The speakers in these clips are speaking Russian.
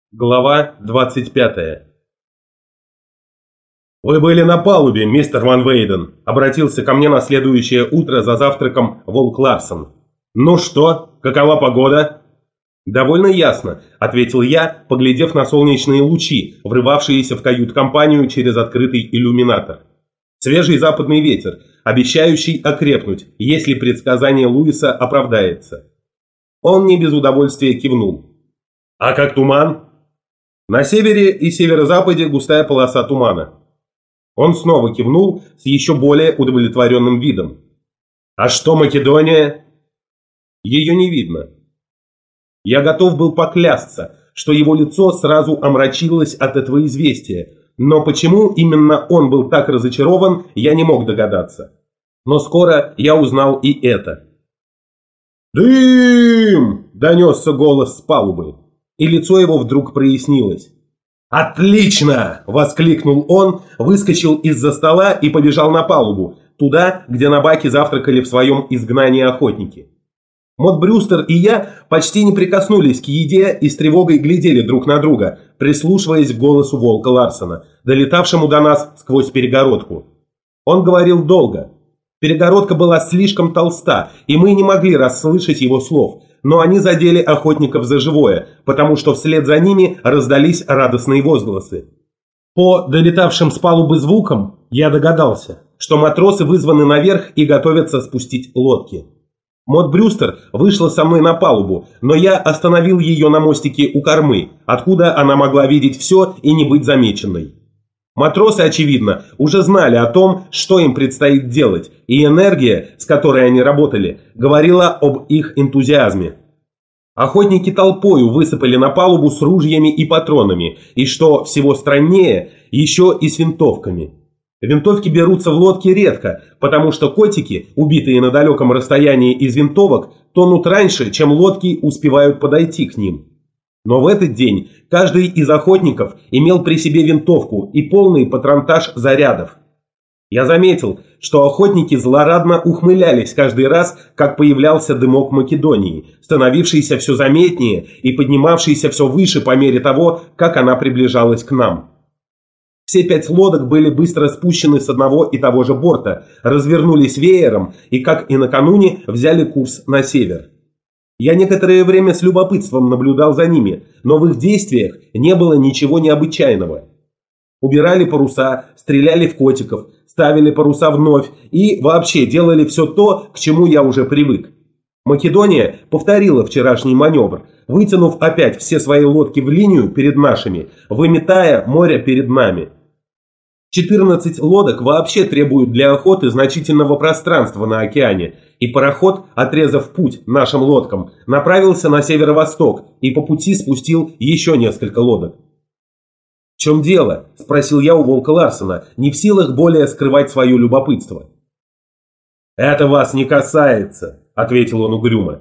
Глава 25. «Вы были на палубе, мистер Ван Вейден», — обратился ко мне на следующее утро за завтраком Волк Ларсон. «Ну что, какова погода?» «Довольно ясно», — ответил я, поглядев на солнечные лучи, врывавшиеся в кают-компанию через открытый иллюминатор. Свежий западный ветер, обещающий окрепнуть, если предсказание Луиса оправдается. Он не без удовольствия кивнул. «А как туман?» «На севере и северо-западе густая полоса тумана». Он снова кивнул с еще более удовлетворенным видом. «А что Македония?» «Ее не видно». Я готов был поклясться, что его лицо сразу омрачилось от этого известия, но почему именно он был так разочарован, я не мог догадаться. Но скоро я узнал и это. «Дым!» – донесся голос с палубы, и лицо его вдруг прояснилось. «Отлично!» – воскликнул он, выскочил из-за стола и побежал на палубу, туда, где на баке завтракали в своем изгнании охотники. Мот Брюстер и я почти не прикоснулись к еде и с тревогой глядели друг на друга, прислушиваясь к голосу Волка Ларсона, долетавшему до нас сквозь перегородку. Он говорил долго. Перегородка была слишком толста, и мы не могли расслышать его слов, но они задели охотников за живое, потому что вслед за ними раздались радостные возгласы. По долетавшим с палубы звукам я догадался, что матросы вызваны наверх и готовятся спустить лодки. Мот Брюстер вышла со мной на палубу, но я остановил ее на мостике у кормы, откуда она могла видеть все и не быть замеченной. Матросы, очевидно, уже знали о том, что им предстоит делать, и энергия, с которой они работали, говорила об их энтузиазме. Охотники толпою высыпали на палубу с ружьями и патронами, и, что всего страннее, еще и с винтовками. Винтовки берутся в лодке редко, потому что котики, убитые на далеком расстоянии из винтовок, тонут раньше, чем лодки успевают подойти к ним. Но в этот день каждый из охотников имел при себе винтовку и полный патронтаж зарядов. Я заметил, что охотники злорадно ухмылялись каждый раз, как появлялся дымок Македонии, становившийся все заметнее и поднимавшийся все выше по мере того, как она приближалась к нам. Все 5 лодок были быстро спущены с одного и того же борта, развернулись веером и, как и накануне, взяли курс на север. Я некоторое время с любопытством наблюдал за ними, но в их действиях не было ничего необычайного. Убирали паруса, стреляли в котиков, ставили паруса вновь и вообще делали все то, к чему я уже привык. Македония повторила вчерашний маневр, вытянув опять все свои лодки в линию перед нашими, выметая море перед нами. 14 лодок вообще требуют для охоты значительного пространства на океане, и пароход, отрезав путь нашим лодкам, направился на северо-восток и по пути спустил еще несколько лодок. «В чем дело?» – спросил я у Волка Ларсона, не в силах более скрывать свое любопытство. «Это вас не касается», – ответил он угрюмо.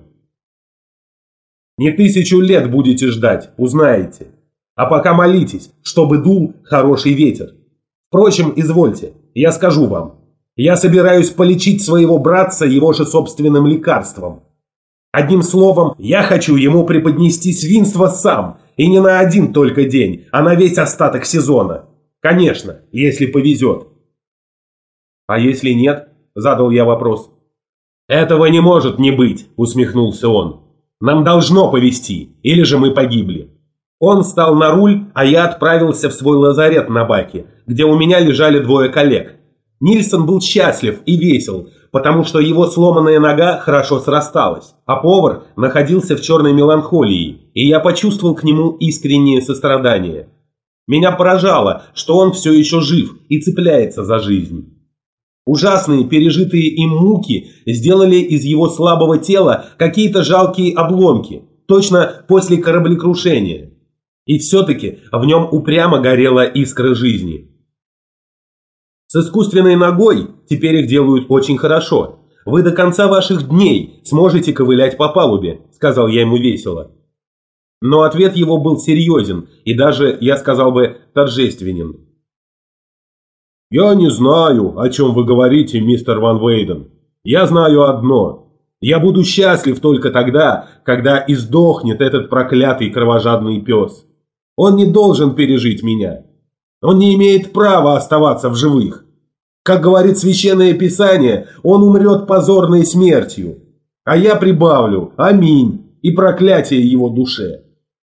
«Не 1000 лет будете ждать, узнаете. А пока молитесь, чтобы дул хороший ветер. Впрочем, извольте, я скажу вам. Я собираюсь полечить своего братца его же собственным лекарством. Одним словом, я хочу ему преподнести свинство сам, и не на один только день, а на весь остаток сезона. Конечно, если повезет». «А если нет?» – задал я вопрос. «Этого не может не быть», – усмехнулся он. «Нам должно повезти, или же мы погибли». Он встал на руль, а я отправился в свой лазарет на баке, где у меня лежали 2 коллег. Нильсон был счастлив и весел, потому что его сломанная нога хорошо срасталась, а повар находился в черной меланхолии, и я почувствовал к нему искреннее сострадание. Меня поражало, что он все еще жив и цепляется за жизнь. Ужасные пережитые им муки сделали из его слабого тела какие-то жалкие обломки, точно после кораблекрушения. И все-таки в нем упрямо горела искра жизни. С искусственной ногой теперь их делают очень хорошо. Вы до конца ваших дней сможете ковылять по палубе, сказал я ему весело. Но ответ его был серьезен и даже, я сказал бы, торжественен. «Я не знаю, о чем вы говорите, мистер Ван Вейден. Я знаю одно. Я буду счастлив только тогда, когда издохнет этот проклятый кровожадный пес. Он не должен пережить меня. Он не имеет права оставаться в живых. Как говорит Священное Писание, он умрет позорной смертью. А я прибавлю «Аминь» и проклятие его душе.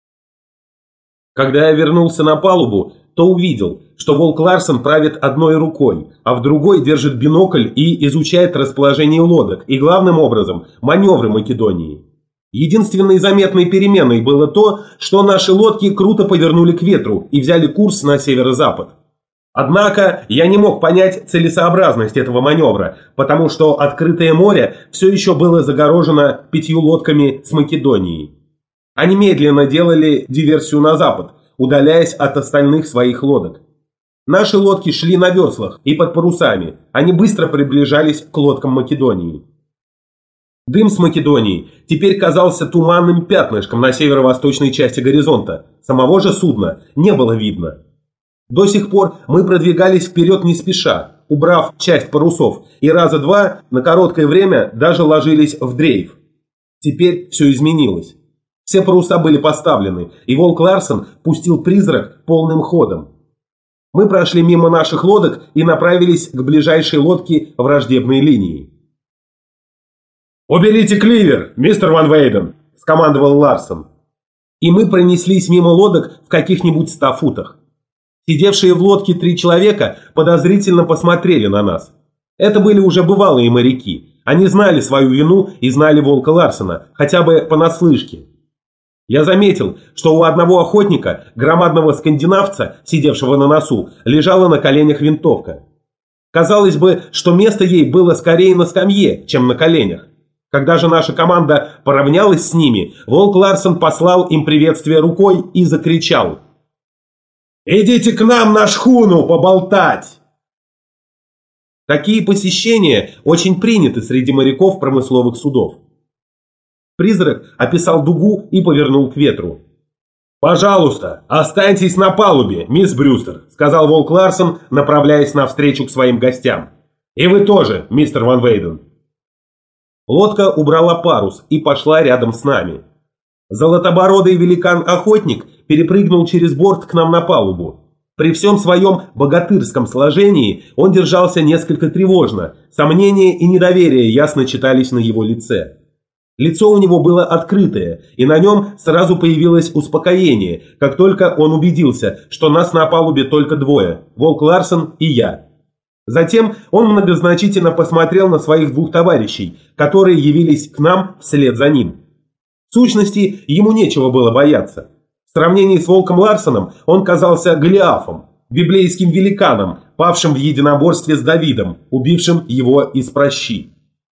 Когда я вернулся на палубу, то увидел, что Волк Ларсен правит одной рукой, а в другой держит бинокль и изучает расположение лодок и, главным образом, маневры Македонии. Единственной заметной переменой было то, что наши лодки круто повернули к ветру и взяли курс на северо-запад. Однако я не мог понять целесообразность этого маневра, потому что открытое море все еще было загорожено 5 лодками с Македонией. Они медленно делали диверсию на запад, удаляясь от остальных своих лодок. Наши лодки шли на веслах и под парусами, они быстро приближались к лодкам Македонии. Дым с Македонии теперь казался туманным пятнышком на северо-восточной части горизонта, самого же судна не было видно. До сих пор мы продвигались вперед не спеша, убрав часть парусов, и раза два на короткое время даже ложились в дрейф. Теперь все изменилось. Все паруса были поставлены, и Волк Ларсен пустил призрак полным ходом. Мы прошли мимо наших лодок и направились к ближайшей лодке враждебной линии. «Уберите кливер, мистер Ван Вейден!» – скомандовал Ларсен. И мы пронеслись мимо лодок в каких-нибудь 100 футах. Сидевшие в лодке 3 человека подозрительно посмотрели на нас. Это были уже бывалые моряки. Они знали свою вину и знали Волка Ларсена, хотя бы понаслышке. Я заметил, что у одного охотника, громадного скандинавца, сидевшего на носу, лежала на коленях винтовка. Казалось бы, что место ей было скорее на скамье, чем на коленях. Когда же наша команда поравнялась с ними, Волк Ларсен послал им приветствие рукой и закричал: «Идите к нам на шхуну поболтать!» Такие посещения очень приняты среди моряков промысловых судов. Призрак описал дугу и повернул к ветру. «Пожалуйста, останьтесь на палубе, мисс Брюстер», — сказал Волк Ларсен, направляясь навстречу к своим гостям. «И вы тоже, мистер Ван Вейден». Лодка убрала парус и пошла рядом с нами. Золотобородый великан-охотник перепрыгнул через борт к нам на палубу. При всем своем богатырском сложении он держался несколько тревожно, сомнения и недоверие ясно читались на его лице. Лицо у него было открытое, и на нем сразу появилось успокоение, как только он убедился, что нас на палубе только двое – Волк Ларсен и я. Затем он многозначительно посмотрел на своих 2 товарищей, которые явились к нам вслед за ним. В сущности, ему нечего было бояться. В сравнении с Волком Ларсеном он казался Голиафом, библейским великаном, павшим в единоборстве с Давидом, убившим его из пращи.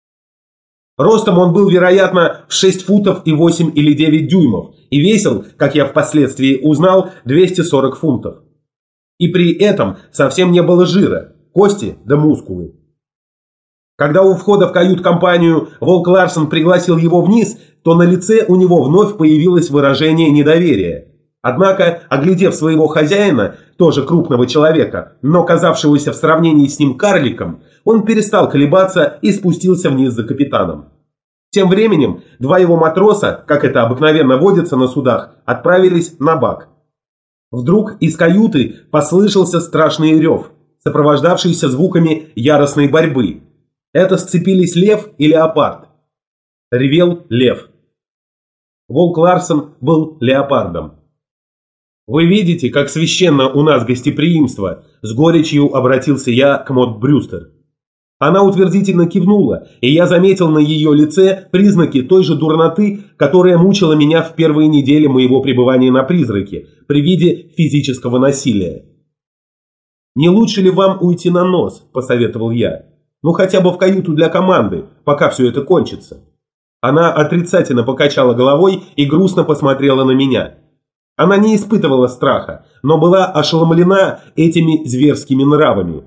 Ростом он был, вероятно, в 6 футов и 8 или 9 дюймов и весил, как я впоследствии узнал, 240 фунтов. И при этом совсем не было жира, кости да мускулы. Когда у входа в кают-компанию Волк Ларсен пригласил его вниз, то на лице у него вновь появилось выражение недоверия. Однако, оглядев своего хозяина, тоже крупного человека, но казавшегося в сравнении с ним карликом, он перестал колебаться и спустился вниз за капитаном. Тем временем 2 его матроса, как это обыкновенно водится на судах, отправились на бак. Вдруг из каюты послышался страшный рев, сопровождавшийся звуками яростной борьбы. Это сцепились лев и леопард. Ревел лев. Волк Ларсен был леопардом. «Вы видите, как священно у нас гостеприимство», – с горечью обратился я к Мод Брюстер. Она утвердительно кивнула, и я заметил на ее лице признаки той же дурноты, которая мучила меня в первые недели моего пребывания на призраке, при виде физического насилия. «Не лучше ли вам уйти на нос?» – посоветовал я. «Ну хотя бы в каюту для команды, пока все это кончится». Она отрицательно покачала головой и грустно посмотрела на меня. Она не испытывала страха, но была ошеломлена этими зверскими нравами.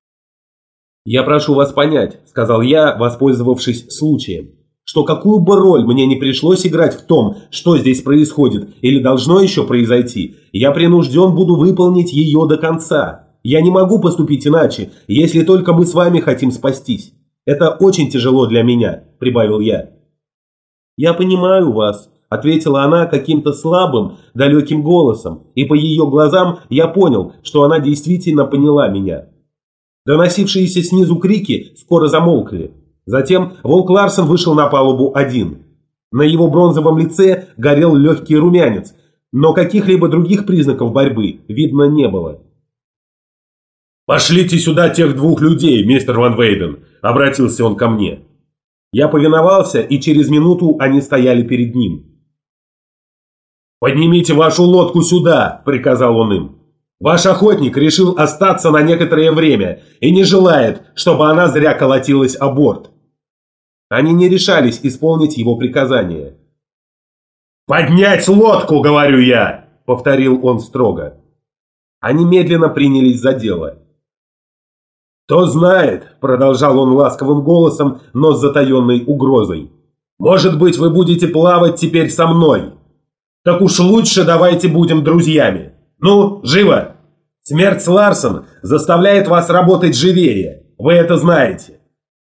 «Я прошу вас понять», – сказал я, воспользовавшись случаем, «что какую бы роль мне не пришлось играть в том, что здесь происходит или должно еще произойти, я принужден буду выполнить ее до конца. Я не могу поступить иначе, если только мы с вами хотим спастись. Это очень тяжело для меня», – прибавил я. «Я понимаю вас», – ответила она каким-то слабым, далеким голосом, и по ее глазам я понял, что она действительно поняла меня. Доносившиеся снизу крики скоро замолкли. Затем Волк Ларсен вышел на палубу один. На его бронзовом лице горел легкий румянец, но каких-либо других признаков борьбы видно не было. «Пошлите сюда тех двух людей, мистер Ван Вейден», — обратился он ко мне. Я повиновался, и через минуту они стояли перед ним. «Поднимите вашу лодку сюда», — приказал он им. «Ваш охотник решил остаться на некоторое время и не желает, чтобы она зря колотилась о борт». Они не решались исполнить его приказание. «Поднять лодку, говорю я!» — повторил он строго. Они медленно принялись за дело. «Кто знает», — продолжал он ласковым голосом, но с затаенной угрозой, «может быть, вы будете плавать теперь со мной. Так уж лучше давайте будем друзьями. Ну, живо! Смерть Ларсен заставляет вас работать живее, вы это знаете».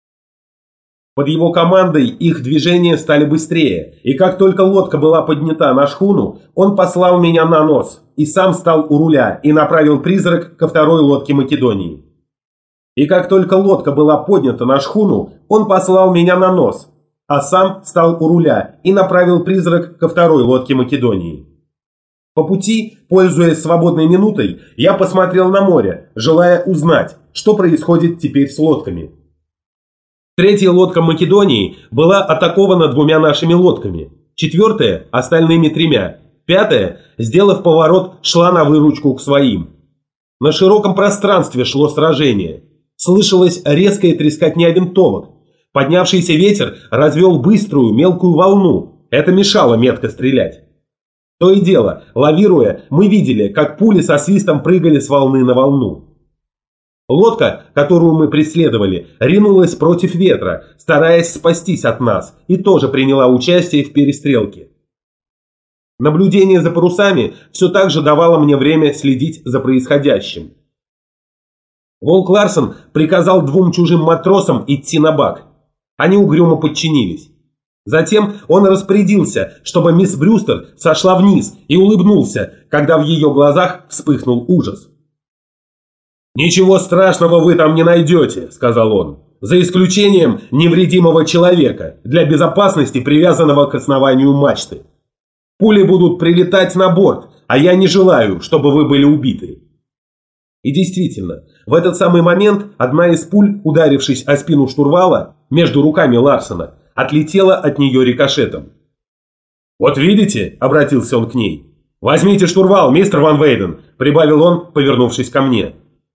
Под его командой их движения стали быстрее, и как только лодка была поднята на шхуну, он послал меня на нос, и сам стал у руля и направил призрак ко второй лодке Македонии. И как только лодка была поднята на шхуну, он послал меня на нос, а сам стал у руля и направил призрак ко второй лодке Македонии. По пути, пользуясь свободной минутой, я посмотрел на море, желая узнать, что происходит теперь с лодками. Третья лодка Македонии была атакована двумя нашими лодками, четвертая – остальными тремя, пятая, сделав поворот, шла на выручку к своим. На широком пространстве шло сражение. Слышалась резкая трескотня винтовок. Поднявшийся ветер развел быструю мелкую волну. Это мешало метко стрелять. То и дело, лавируя, мы видели, как пули со свистом прыгали с волны на волну. Лодка, которую мы преследовали, ринулась против ветра, стараясь спастись от нас, и тоже приняла участие в перестрелке. Наблюдение за парусами все так же давало мне время следить за происходящим. Волк Ларсен приказал двум чужим матросам идти на бак. Они угрюмо подчинились. Затем он распорядился, чтобы мисс Брюстер сошла вниз и улыбнулся, когда в ее глазах вспыхнул ужас. «Ничего страшного вы там не найдете», — сказал он, «за исключением невредимого человека, для безопасности привязанного к основанию мачты. Пули будут прилетать на борт, а я не желаю, чтобы вы были убиты». И действительно, в этот самый момент одна из пуль, ударившись о спину штурвала между руками Ларсена, отлетела от нее рикошетом. «Вот видите», — обратился он к ней, «возьмите штурвал, мистер Ван Вейден», — прибавил он, повернувшись ко мне.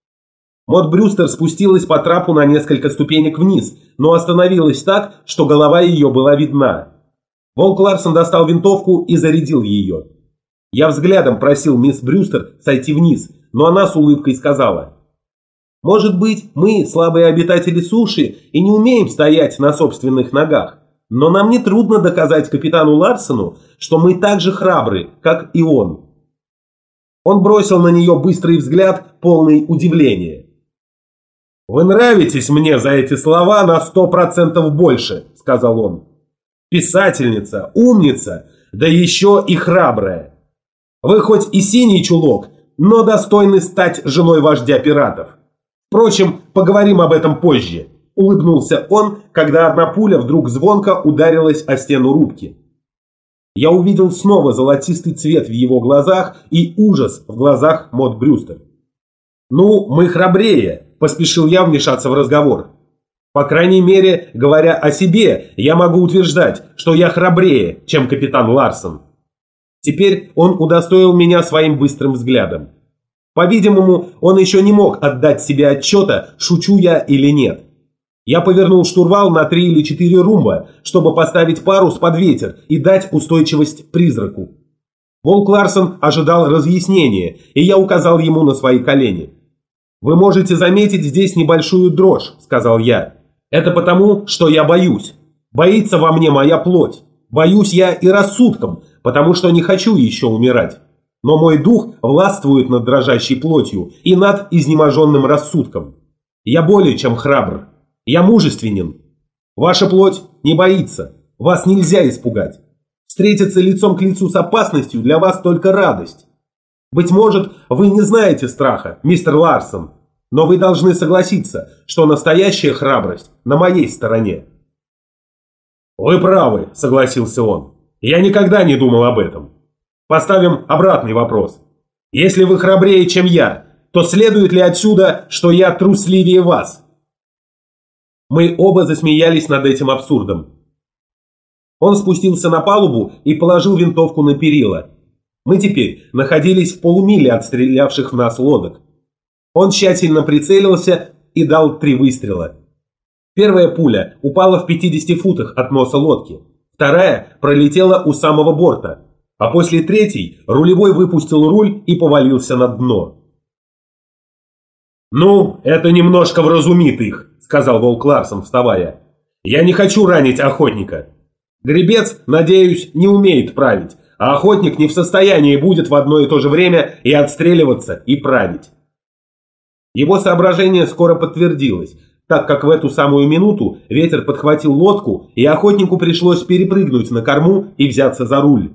Мод Брюстер спустилась по трапу на несколько ступенек вниз, но остановилась так, что голова ее была видна. Волк Ларсен достал винтовку и зарядил ее. Я взглядом просил мисс Брюстер сойти вниз, но она с улыбкой сказала: «Может быть, мы, слабые обитатели суши, и не умеем стоять на собственных ногах, но нам не трудно доказать капитану Ларсену, что мы так же храбры, как и он». Он бросил на нее быстрый взгляд, полный удивления. «Вы нравитесь мне за эти слова на 100% больше», — сказал он. «Писательница, умница, да еще и храбрая. Вы хоть и синий чулок, но достойны стать женой вождя пиратов. Впрочем, поговорим об этом позже», — улыбнулся он, когда одна пуля вдруг звонко ударилась о стену рубки. Я увидел снова золотистый цвет в его глазах и ужас в глазах Мод Брюстер. «Ну, мы храбрее», — поспешил я вмешаться в разговор. «По крайней мере, говоря о себе, я могу утверждать, что я храбрее, чем капитан Ларсен». Теперь он удостоил меня своим быстрым взглядом. По-видимому, он еще не мог отдать себе отчета, шучу я или нет. Я повернул штурвал на 3 или 4 румба, чтобы поставить парус под ветер и дать устойчивость призраку. Волк Ларсен ожидал разъяснения, и я указал ему на свои колени. «Вы можете заметить здесь небольшую дрожь», — сказал я. «Это потому, что я боюсь. Боится во мне моя плоть. Боюсь я и рассудком, потому что не хочу еще умирать. Но мой дух властвует над дрожащей плотью и над изнеможенным рассудком. Я более чем храбр. Я мужественен. Ваша плоть не боится. Вас нельзя испугать. Встретиться лицом к лицу с опасностью для вас только радость. Быть может, вы не знаете страха, мистер Ларсон, но вы должны согласиться, что настоящая храбрость на моей стороне». «Вы правы», — согласился он. «Я никогда не думал об этом. Поставим обратный вопрос. Если вы храбрее, чем я, то следует ли отсюда, что я трусливее вас?» Мы оба засмеялись над этим абсурдом. Он спустился на палубу и положил винтовку на перила. Мы теперь находились в полумиле от стрелявших в нас лодок. Он тщательно прицелился и дал 3 выстрела. Первая пуля упала в 50 футах от носа лодки, вторая пролетела у самого борта, а после третьей рулевой выпустил руль и повалился на дно. «Ну, это немножко вразумит их», — сказал Волк Ларсон, вставая. «Я не хочу ранить охотника. Гребец, надеюсь, не умеет править, а охотник не в состоянии будет в одно и то же время и отстреливаться, и править». Его соображение скоро подтвердилось, так как в эту самую минуту ветер подхватил лодку, и охотнику пришлось перепрыгнуть на корму и взяться за руль.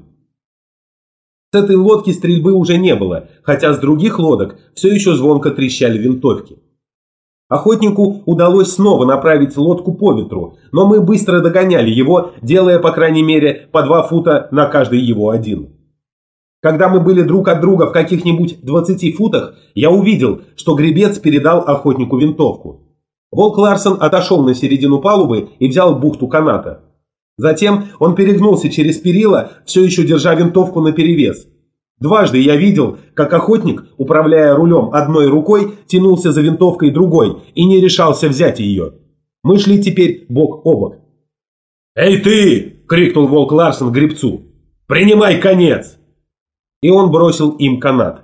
С этой лодки стрельбы уже не было, хотя с других лодок все еще звонко трещали винтовки. Охотнику удалось снова направить лодку по ветру, но мы быстро догоняли его, делая по крайней мере по 2 фута на каждый его один. Когда мы были друг от друга в каких-нибудь 20 футах, я увидел, что гребец передал охотнику винтовку. Волк Ларсон отошел на середину палубы и взял бухту каната. Затем он перегнулся через перила, все еще держа винтовку наперевес. Дважды я видел, как охотник, управляя рулем одной рукой, тянулся за винтовкой другой и не решался взять ее. Мы шли теперь бок о бок. «Эй ты!» — крикнул Волк Ларсон гребцу. «Принимай конец!» И он бросил им канат.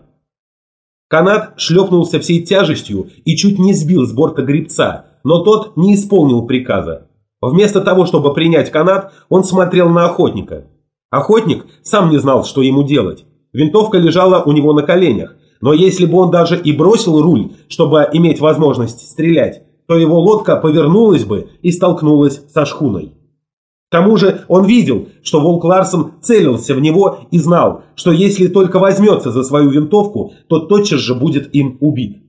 Канат шлепнулся всей тяжестью и чуть не сбил с борта гребца, но тот не исполнил приказа. Вместо того, чтобы принять канат, он смотрел на охотника. Охотник сам не знал, что ему делать. Винтовка лежала у него на коленях, но если бы он даже и бросил руль, чтобы иметь возможность стрелять, то его лодка повернулась бы и столкнулась со шхуной. К тому же он видел, что Волк Ларсон целился в него и знал, что если только возьмется за свою винтовку, то тотчас же будет им убит.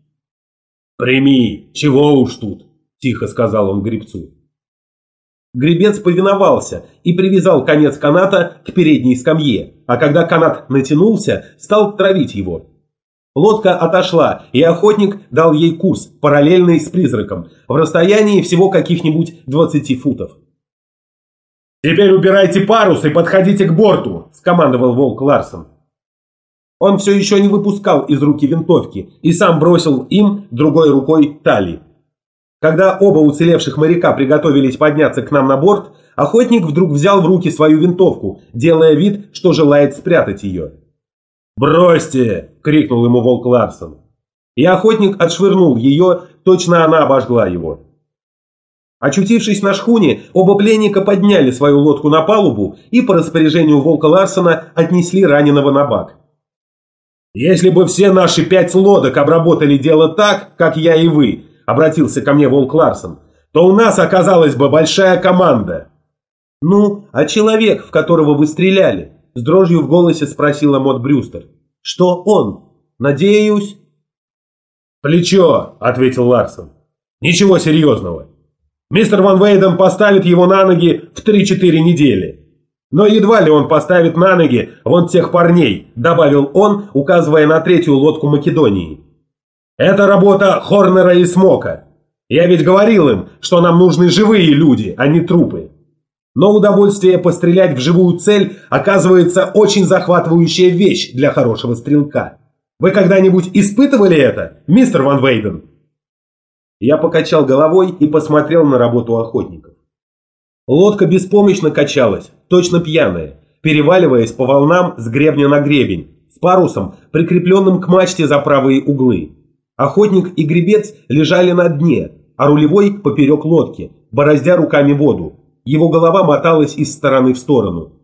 «Прими, чего уж тут», – тихо сказал он гребцу. Гребец повиновался и привязал конец каната к передней скамье, а когда канат натянулся, стал травить его. Лодка отошла, и охотник дал ей курс, параллельный с призраком, в расстоянии всего каких-нибудь 20 футов. «Теперь убирайте парус и подходите к борту», – скомандовал Волк Ларсон. Он все еще не выпускал из руки винтовки и сам бросил им другой рукой тали. Когда оба уцелевших моряка приготовились подняться к нам на борт, охотник вдруг взял в руки свою винтовку, делая вид, что желает спрятать ее. «Бросьте!» – крикнул ему Волк Ларсон. И охотник отшвырнул ее, точно она обожгла его. Очутившись на шхуне, оба пленника подняли свою лодку на палубу и по распоряжению Волка Ларсона отнесли раненого на бак. «Если бы все наши 5 лодок обработали дело так, как я и вы», — обратился ко мне Волк Ларсон, «то у нас оказалась бы большая команда». «Ну, а человек, в которого вы стреляли?» — с дрожью в голосе спросила Мод Брюстер. «Что он? Надеюсь...» «Плечо», — ответил Ларсон. «Ничего серьезного. Мистер Ван Вейден поставит его на ноги в 3-4 недели. Но едва ли он поставит на ноги вон тех парней», — добавил он, указывая на 3-ю лодку Македонии. «Это работа Хорнера и Смока. Я ведь говорил им, что нам нужны живые люди, а не трупы. Но удовольствие пострелять в живую цель оказывается очень захватывающая вещь для хорошего стрелка. Вы когда-нибудь испытывали это, мистер Ван Вейден?» Я покачал головой и посмотрел на работу охотников. Лодка беспомощно качалась, точно пьяная, переваливаясь по волнам с гребня на гребень, с парусом, прикрепленным к мачте за правые углы. Охотник и гребец лежали на дне, а рулевой поперек лодки, бороздя руками воду. Его голова моталась из стороны в сторону.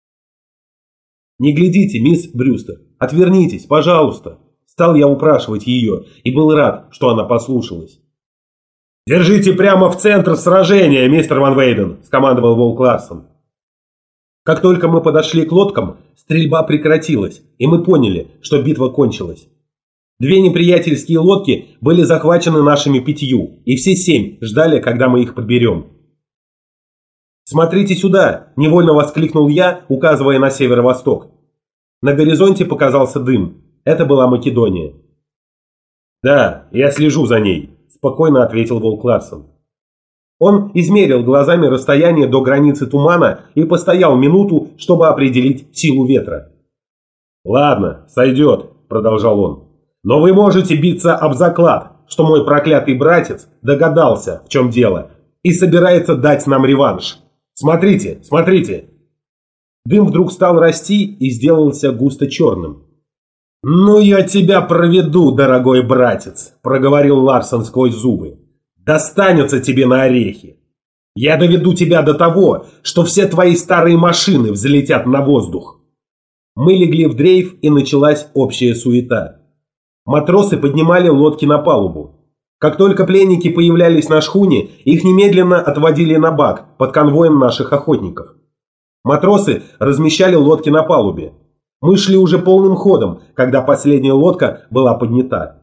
«Не глядите, мисс Брюстер, отвернитесь, пожалуйста!» Стал я упрашивать ее и был рад, что она послушалась. «Держите прямо в центр сражения, мистер Ван Вейден», — скомандовал Волк Ларсон. Как только мы подошли к лодкам, стрельба прекратилась, и мы поняли, что битва кончилась. 2 неприятельские лодки были захвачены нашими 5, и все 7 ждали, когда мы их подберем. «Смотрите сюда!» – невольно воскликнул я, указывая на северо-восток. На горизонте показался дым. Это была Македония. «Да, я слежу за ней», – спокойно ответил Волк Ларсен. Он измерил глазами расстояние до границы тумана и постоял минуту, чтобы определить силу ветра. «Ладно, сойдет», – продолжал он. «Но вы можете биться об заклад, что мой проклятый братец догадался, в чем дело, и собирается дать нам реванш. Смотрите, смотрите!» Дым вдруг стал расти и сделался густо черным. «Ну я тебя проведу, дорогой братец», – проговорил Ларсен сквозь зубы. «Достанется тебе на орехи. Я доведу тебя до того, что все твои старые машины взлетят на воздух». Мы легли в дрейф, и началась общая суета. Матросы поднимали лодки на палубу. Как только пленники появлялись на шхуне, их немедленно отводили на бак под конвоем наших охотников. Матросы размещали лодки на палубе. Мы шли уже полным ходом, когда последняя лодка была поднята.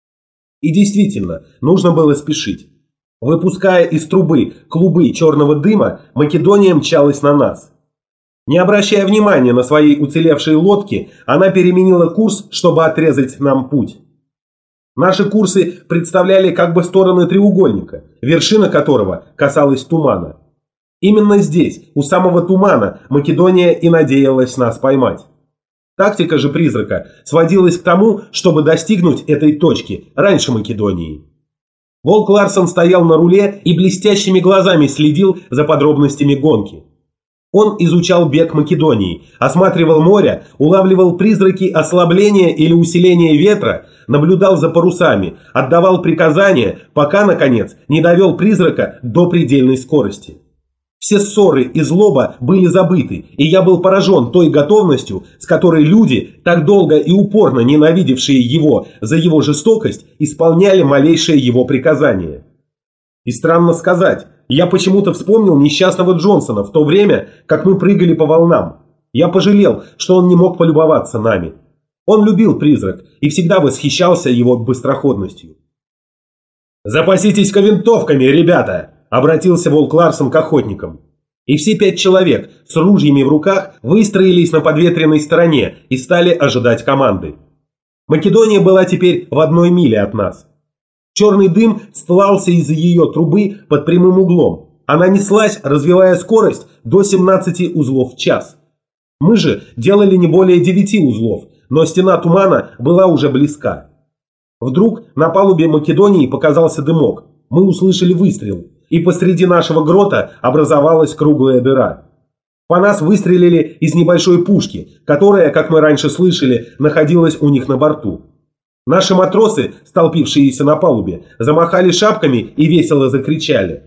И действительно, нужно было спешить. Выпуская из трубы клубы черного дыма, Македония мчалась на нас. Не обращая внимания на свои уцелевшие лодки, она переменила курс, чтобы отрезать нам путь. Наши курсы представляли как бы стороны треугольника, вершина которого касалась тумана. Именно здесь, у самого тумана, Македония и надеялась нас поймать. Тактика же призрака сводилась к тому, чтобы достигнуть этой точки раньше Македонии. Волк Ларсен стоял на руле и блестящими глазами следил за подробностями гонки. Он изучал бег Македонии, осматривал море, улавливал призраки ослабления или усиления ветра, наблюдал за парусами, отдавал приказания, пока, наконец, не довел призрака до предельной скорости. Все ссоры и злоба были забыты, и я был поражен той готовностью, с которой люди, так долго и упорно ненавидевшие его за его жестокость, исполняли малейшее его приказание. И странно сказать, я почему-то вспомнил несчастного Джонсона в то время, как мы прыгали по волнам. Я пожалел, что он не мог полюбоваться нами. Он любил призрак и всегда восхищался его быстроходностью. «Запаситесь-ка винтовками, ребята!» – обратился Волк Ларсен к охотникам. И все 5 человек с ружьями в руках выстроились на подветренной стороне и стали ожидать команды. Македония была теперь в 1 миле от нас. Черный дым стлался из ее трубы под прямым углом. Она неслась, развивая скорость до 17 узлов в час. Мы же делали не более 9 узлов, но стена тумана была уже близка. Вдруг на палубе Македонии показался дымок. Мы услышали выстрел, и посреди нашего грота образовалась круглая дыра. По нас выстрелили из небольшой пушки, которая, как мы раньше слышали, находилась у них на борту. Наши матросы, столпившиеся на палубе, замахали шапками и весело закричали.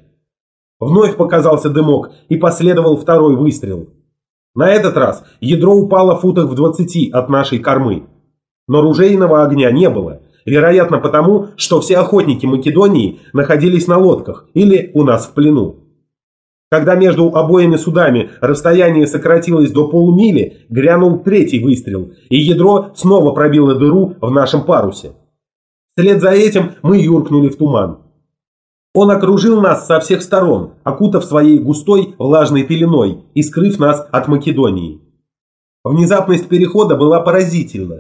Вновь показался дымок, и последовал 2-й выстрел. На этот раз ядро упало в футах в 20 от нашей кормы. Но ружейного огня не было, вероятно потому, что все охотники Македонии находились на лодках или у нас в плену. Когда между обоими судами расстояние сократилось до полумили, грянул 3-й выстрел, и ядро снова пробило дыру в нашем парусе. Вслед за этим мы юркнули в туман. Он окружил нас со всех сторон, окутав своей густой влажной пеленой и скрыв нас от Македонии. Внезапность перехода была поразительна.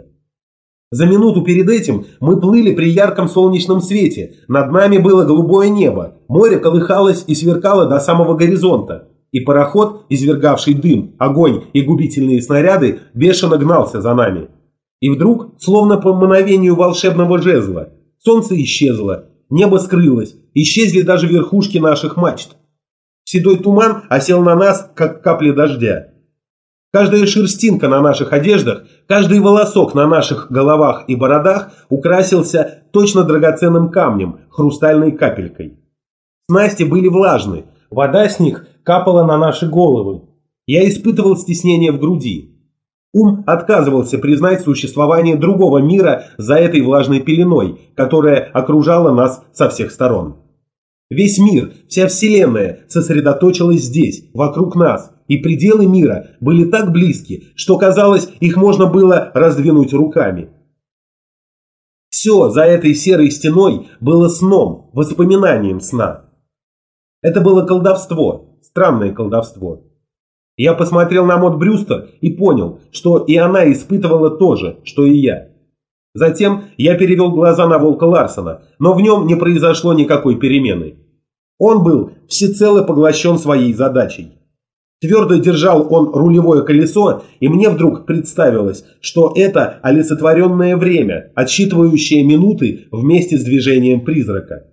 За минуту перед этим мы плыли при ярком солнечном свете, над нами было голубое небо, море колыхалось и сверкало до самого горизонта, и пароход, извергавший дым, огонь и губительные снаряды, бешено гнался за нами. И вдруг, словно по мгновению волшебного жезла, солнце исчезло, небо скрылось, исчезли даже верхушки наших мачт. Седой туман осел на нас, как капли дождя. Каждая шерстинка на наших одеждах, каждый волосок на наших головах и бородах украсился точно драгоценным камнем, хрустальной капелькой. Снасти были влажны, вода с них капала на наши головы. Я испытывал стеснение в груди. Ум отказывался признать существование другого мира за этой влажной пеленой, которая окружала нас со всех сторон. Весь мир, вся вселенная сосредоточилась здесь, вокруг нас, и пределы мира были так близки, что казалось, их можно было раздвинуть руками. Все за этой серой стеной было сном, воспоминанием сна. Это было колдовство, странное колдовство. Я посмотрел на Мод Брюстер и понял, что и она испытывала то же, что и я. Затем я перевел глаза на Волка Ларсена, но в нем не произошло никакой перемены. Он был всецело поглощен своей задачей. Твердо держал он рулевое колесо, и мне вдруг представилось, что это олицетворенное время, отсчитывающее минуты вместе с движением призрака.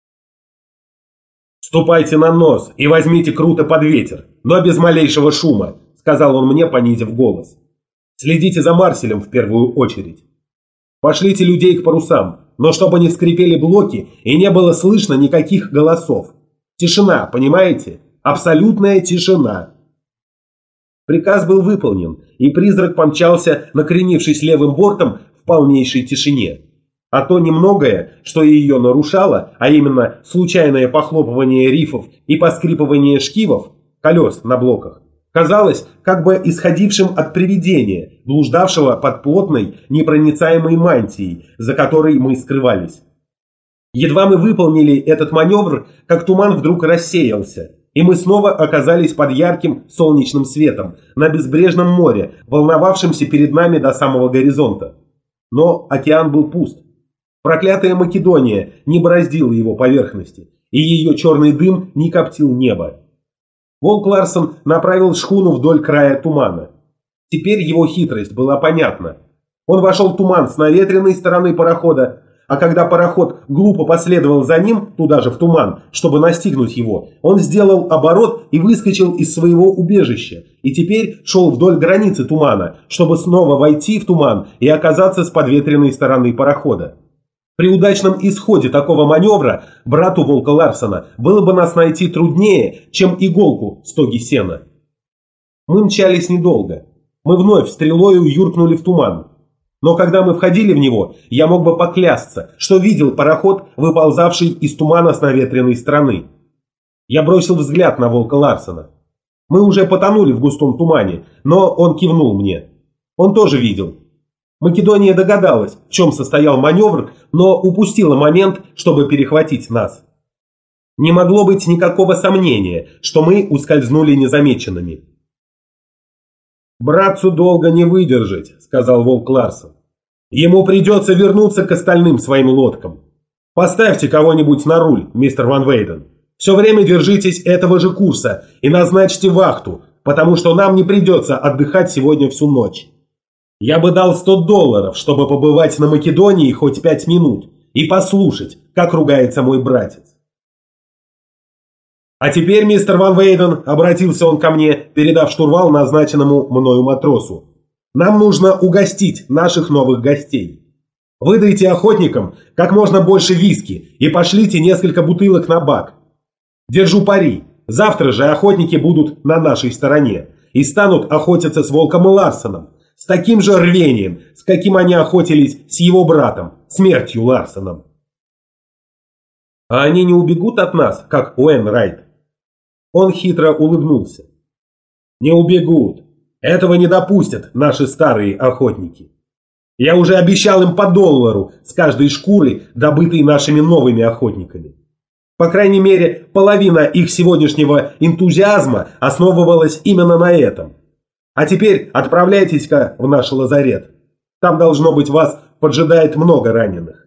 «Ступайте на нос и возьмите круто под ветер, но без малейшего шума», — сказал он мне, понизив голос. «Следите за Марселем в первую очередь. Пошлите людей к парусам, но чтобы не скрипели блоки и не было слышно никаких голосов. Тишина, понимаете? Абсолютная тишина». Приказ был выполнен, и призрак помчался, накренившись левым бортом в полнейшей тишине. А то немногое, что ее нарушало, а именно случайное похлопывание рифов и поскрипывание шкивов, колес на блоках, казалось как бы исходившим от привидения, блуждавшего под плотной, непроницаемой мантией, за которой мы скрывались. Едва мы выполнили этот маневр, как туман вдруг рассеялся, и мы снова оказались под ярким солнечным светом на безбрежном море, волновавшемся перед нами до самого горизонта. Но океан был пуст. Проклятая Македония не бороздила его поверхности, и ее черный дым не коптил небо. Волк Ларсен направил шхуну вдоль края тумана. Теперь его хитрость была понятна. Он вошел в туман с наветренной стороны парохода, а когда пароход глупо последовал за ним, туда же в туман, чтобы настигнуть его, он сделал оборот и выскочил из своего убежища, и теперь шел вдоль границы тумана, чтобы снова войти в туман и оказаться с подветренной стороны парохода. При удачном исходе такого маневра брату Волка Ларсена было бы нас найти труднее, чем иголку в стоге сена. Мы мчались недолго. Мы вновь стрелою юркнули в туман. Но когда мы входили в него, я мог бы поклясться, что видел пароход, выползавший из тумана с наветренной стороны. Я бросил взгляд на Волка Ларсена. Мы уже потонули в густом тумане, но он кивнул мне. Он тоже видел. Македония догадалась, в чем состоял маневр, но упустила момент, чтобы перехватить нас. Не могло быть никакого сомнения, что мы ускользнули незамеченными. «Братцу долго не выдержать», — сказал Волк Ларсен. «Ему придется вернуться к остальным своим лодкам. Поставьте кого-нибудь на руль, мистер Ван Вейден. Все время держитесь этого же курса и назначьте вахту, потому что нам не придется отдыхать сегодня всю ночь. Я бы дал $100, чтобы побывать на Македонии хоть 5 минут и послушать, как ругается мой братец». «А теперь, мистер Ван Вейден», — обратился он ко мне, передав штурвал назначенному мною матросу, «нам нужно угостить наших новых гостей. Выдайте охотникам как можно больше виски и пошлите несколько бутылок на бак. Держу пари, завтра же охотники будут на нашей стороне и станут охотиться с Волком Ларсеном, с таким же рвением, с каким они охотились с его братом, Смертью Ларсеном». «А они не убегут от нас, как Уэн Райт?» Он хитро улыбнулся. «Не убегут. Этого не допустят наши старые охотники. Я уже обещал им по $1 с каждой шкуры, добытой нашими новыми охотниками. По крайней мере, половина их сегодняшнего энтузиазма основывалась именно на этом. А теперь отправляйтесь-ка в наш лазарет. Там, должно быть, вас поджидает много раненых».